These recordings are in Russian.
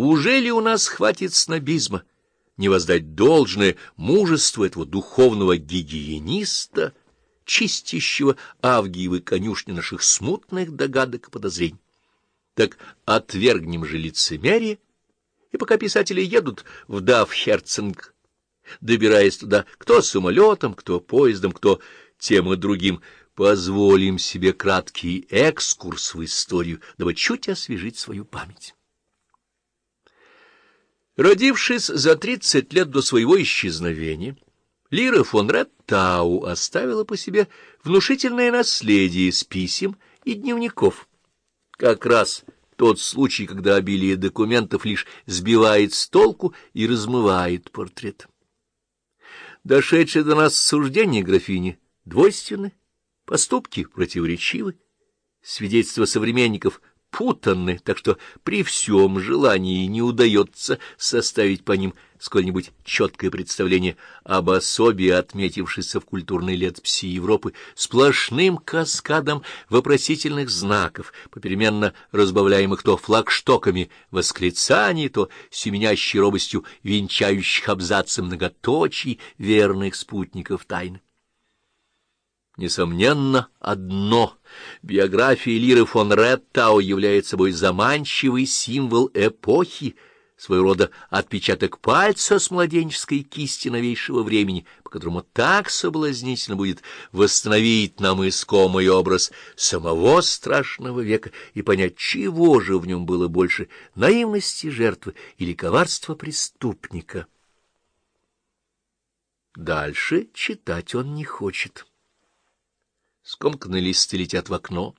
Ужели у нас хватит снобизма не воздать должное мужеству этого духовного гигиениста, чистящего Авгиевы конюшни наших смутных догадок и подозрений? Так отвергнем же лицемерие, и пока писатели едут в Давхерцинг, добираясь туда кто самолетом, кто поездом, кто тем и другим, позволим себе краткий экскурс в историю, дабы чуть освежить свою память. Родившись за 30 лет до своего исчезновения, Лира фон Реттау оставила по себе внушительное наследие из писем и дневников. Как раз тот случай, когда обилие документов лишь сбивает с толку и размывает портрет. Дошедшие до нас суждения графини двойственны, поступки противоречивы, свидетельства современников путанны, так что при всем желании не удается составить по ним сколь-нибудь четкое представление об особе, отметившейся в культурной летописи Европы сплошным каскадом вопросительных знаков, попеременно разбавляемых то флагштоками восклицаний, то семенящей робостью венчающих абзацы многоточий верных спутников тайны. Несомненно, одно — биография Лиры фон Реттау является собой заманчивый символ эпохи, своего рода отпечаток пальца с младенческой кисти новейшего времени, по которому так соблазнительно будет восстановить нам искомый образ самого страшного века и понять, чего же в нем было больше — наивности жертвы или коварства преступника. Дальше читать он не хочет. Скомканные листы летят в окно.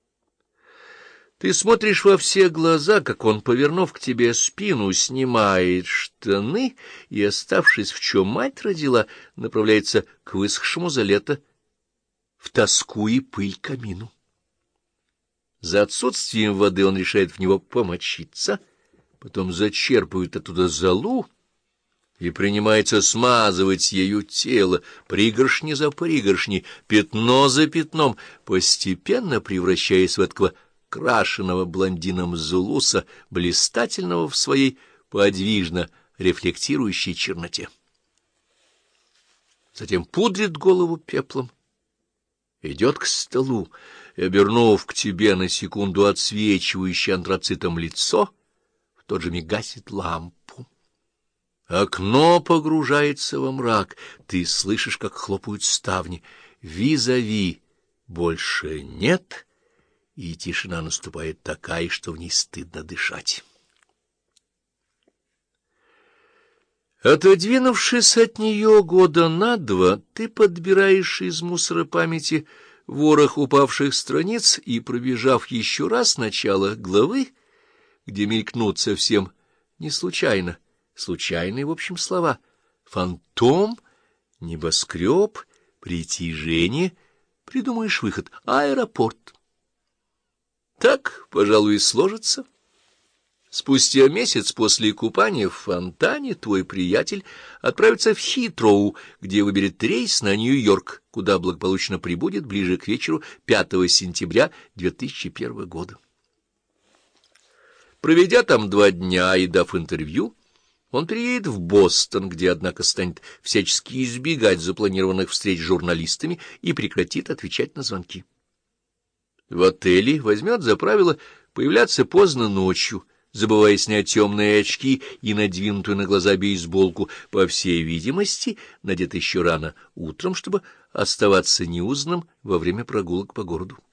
Ты смотришь во все глаза, как он, повернув к тебе спину, снимает штаны и, оставшись в чем мать родила, направляется к высохшему за лето в тоску и пыль камину. За отсутствием воды он решает в него помочиться, потом зачерпывает оттуда золу и принимается смазывать ею тело, пригоршни за пригоршней, пятно за пятном, постепенно превращаясь в этого крашеного блондином зулуса, блистательного в своей подвижно рефлектирующей черноте. Затем пудрит голову пеплом, идет к столу и, обернув к тебе на секунду отсвечивающее антрацитом лицо, в тот же миг гасит лампу. Окно погружается во мрак, ты слышишь, как хлопают ставни. Визави больше нет, и тишина наступает такая, что в ней стыдно дышать. Отодвинувшись от нее года на два, ты подбираешь из мусора памяти ворох упавших страниц и, пробежав еще раз начало главы, где мелькнут совсем не случайно, случайные, в общем, слова: фантом, небоскреб, притяжение, придумаешь выход — аэропорт. Так, пожалуй, и сложится. Спустя месяц после купания в фонтане твой приятель отправится в Хитроу, где выберет рейс на Нью-Йорк, куда благополучно прибудет ближе к вечеру 5 сентября 2001 года. Проведя там 2 дня и дав интервью, он переедет в Бостон, где, однако, станет всячески избегать запланированных встреч с журналистами и прекратит отвечать на звонки. В отеле возьмет за правило появляться поздно ночью, забывая снять темные очки и надвинутую на глаза бейсболку, по всей видимости, надето еще рано утром, чтобы оставаться неузнанным во время прогулок по городу.